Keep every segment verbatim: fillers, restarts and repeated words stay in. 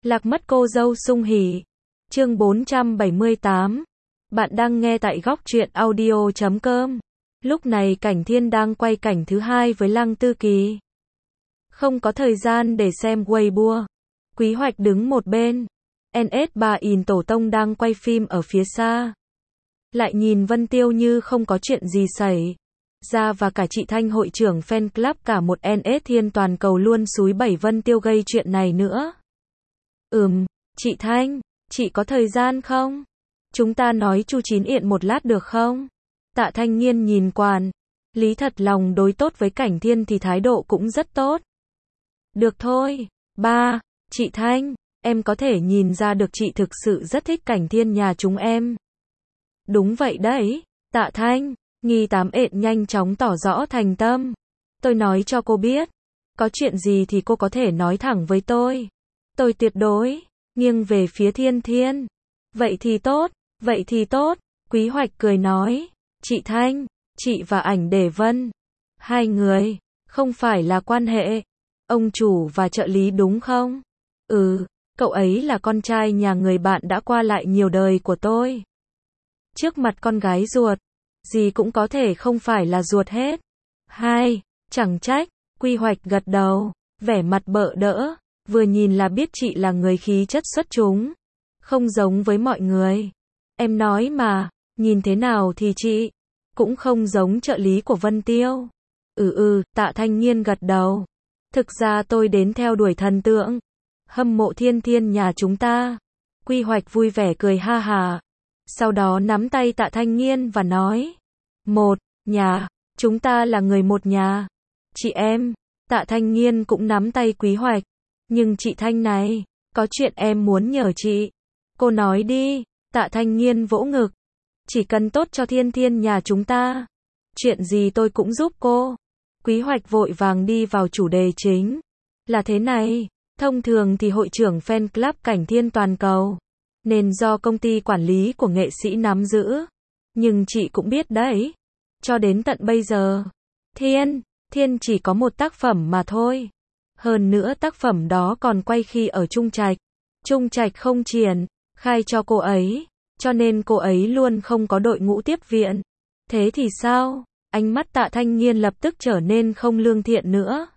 Lạc mất cô dâu sung hỉ. Chương bốn trăm bảy mươi tám. Bạn đang nghe tại góc truyện audio chấm com. Lúc này Cảnh Thiên đang quay cảnh thứ hai với Lăng Tư Kỳ. Không có thời gian để xem Weibo. Quý Hoạch đứng một bên. en ét ba in Tổ Tông đang quay phim ở phía xa. Lại nhìn Vân Tiêu như không có chuyện gì xảy ra, và cả chị Thanh hội trưởng fan club cả một en ét Thiên toàn cầu luôn xúi bẩy Vân Tiêu gây chuyện này nữa. Ừm, chị Thanh, chị có thời gian không? Chúng ta nói chu chín yện một lát được không? Tạ Thanh Nghiên nhìn Quản lý thật lòng đối tốt với Cảnh Thiên thì thái độ cũng rất tốt. Được thôi, ba, chị Thanh, em có thể nhìn ra được chị thực sự rất thích Cảnh Thiên nhà chúng em. Đúng vậy đấy, Tạ Thanh, Nghi Tám Ện nhanh chóng tỏ rõ thành tâm. Tôi nói cho cô biết, có chuyện gì thì cô có thể nói thẳng với tôi. Tôi tuyệt đối nghiêng về phía Thiên Thiên. Vậy thì tốt, vậy thì tốt, Quý Hoạch cười nói. Chị Thanh, chị và Ảnh Để Vân, hai người, không phải là quan hệ ông chủ và trợ lý đúng không? Ừ, cậu ấy là con trai nhà người bạn đã qua lại nhiều đời của tôi. Trước mặt con gái ruột, gì cũng có thể không phải là ruột hết. Hai, chẳng trách, Quy Hoạch gật đầu, vẻ mặt bợ đỡ, vừa nhìn là biết chị là người khí chất xuất chúng, không giống với mọi người. Em nói mà, nhìn thế nào thì chị cũng không giống trợ lý của Vân Tiêu. Ừ ừ, Tạ Thanh Nghiên gật đầu. Thực ra tôi đến theo đuổi thần tượng, hâm mộ Thiên Thiên nhà chúng ta. Quy Hoạch vui vẻ cười ha hà. Sau đó nắm tay Tạ Thanh Nghiên và nói. Một nhà, chúng ta là người một nhà. Chị em, Tạ Thanh Nghiên cũng nắm tay Quý Hoạch. Nhưng chị Thanh này, có chuyện em muốn nhờ chị. Cô nói đi, Tạ Thanh Nghiên vỗ ngực. Chỉ cần tốt cho Thiên Thiên nhà chúng ta, chuyện gì tôi cũng giúp cô. Quý Hoạch vội vàng đi vào chủ đề chính. Là thế này, thông thường thì hội trưởng fan club Cảnh Thiên toàn cầu, nên do công ty quản lý của nghệ sĩ nắm giữ. Nhưng chị cũng biết đấy, cho đến tận bây giờ, Thiên, Thiên chỉ có một tác phẩm mà thôi. Hơn nữa tác phẩm đó còn quay khi ở Trung Trạch. Trung Trạch không triển khai cho cô ấy, cho nên cô ấy luôn không có đội ngũ tiếp viện. Thế thì sao? Ánh mắt Tạ Thanh Nghiên lập tức trở nên không lương thiện nữa.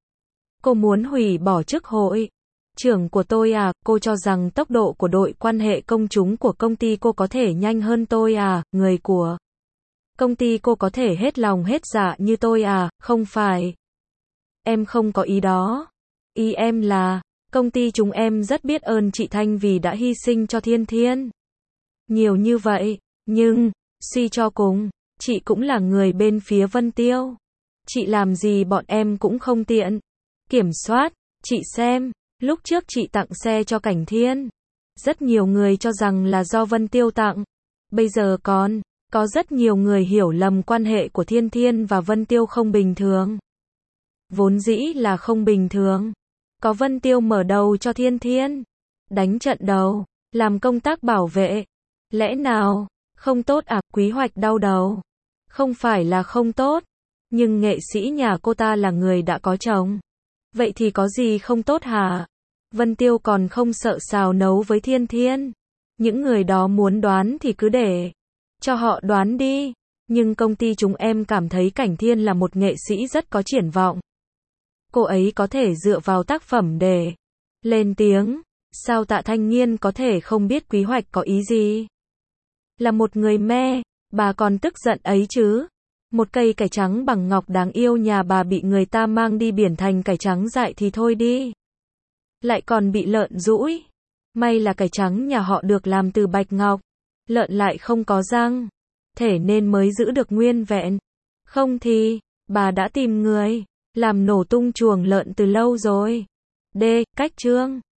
Cô muốn hủy bỏ chức hội trưởng của tôi à? Cô cho rằng tốc độ của đội quan hệ công chúng của công ty cô có thể nhanh hơn tôi à? Người của công ty cô có thể hết lòng hết dạ như tôi à? Không phải. Em không có ý đó. Ý em là, công ty chúng em rất biết ơn chị Thanh vì đã hy sinh cho Thiên Thiên nhiều như vậy, nhưng, suy cho cùng, chị cũng là người bên phía Vân Tiêu. Chị làm gì bọn em cũng không tiện kiểm soát. Chị xem, lúc trước chị tặng xe cho Cảnh Thiên, rất nhiều người cho rằng là do Vân Tiêu tặng. Bây giờ còn có rất nhiều người hiểu lầm quan hệ của Thiên Thiên và Vân Tiêu không bình thường. Vốn dĩ là không bình thường. Có Vân Tiêu mở đầu cho Thiên Thiên, đánh trận đầu, làm công tác bảo vệ. Lẽ nào không tốt à? Quý Hoạch đau đầu. Không phải là không tốt, nhưng nghệ sĩ nhà cô ta là người đã có chồng. Vậy thì có gì không tốt hả? Vân Tiêu còn không sợ xào nấu với Thiên Thiên. Những người đó muốn đoán thì cứ để cho họ đoán đi. Nhưng công ty chúng em cảm thấy Cảnh Thiên là một nghệ sĩ rất có triển vọng. Cô ấy có thể dựa vào tác phẩm để lên tiếng. Sao Tạ Thanh Nghiên có thể không biết Quý Hoạch có ý gì? Là một người mê, bà còn tức giận ấy chứ. Một cây cải trắng bằng ngọc đáng yêu nhà bà bị người ta mang đi biển thành cải trắng dại thì thôi đi. Lại còn bị lợn dũi. May là cải trắng nhà họ được làm từ bạch ngọc. Lợn lại không có răng, thế nên mới giữ được nguyên vẹn. Không thì, bà đã tìm người làm nổ tung chuồng lợn từ lâu rồi. D. Cách chương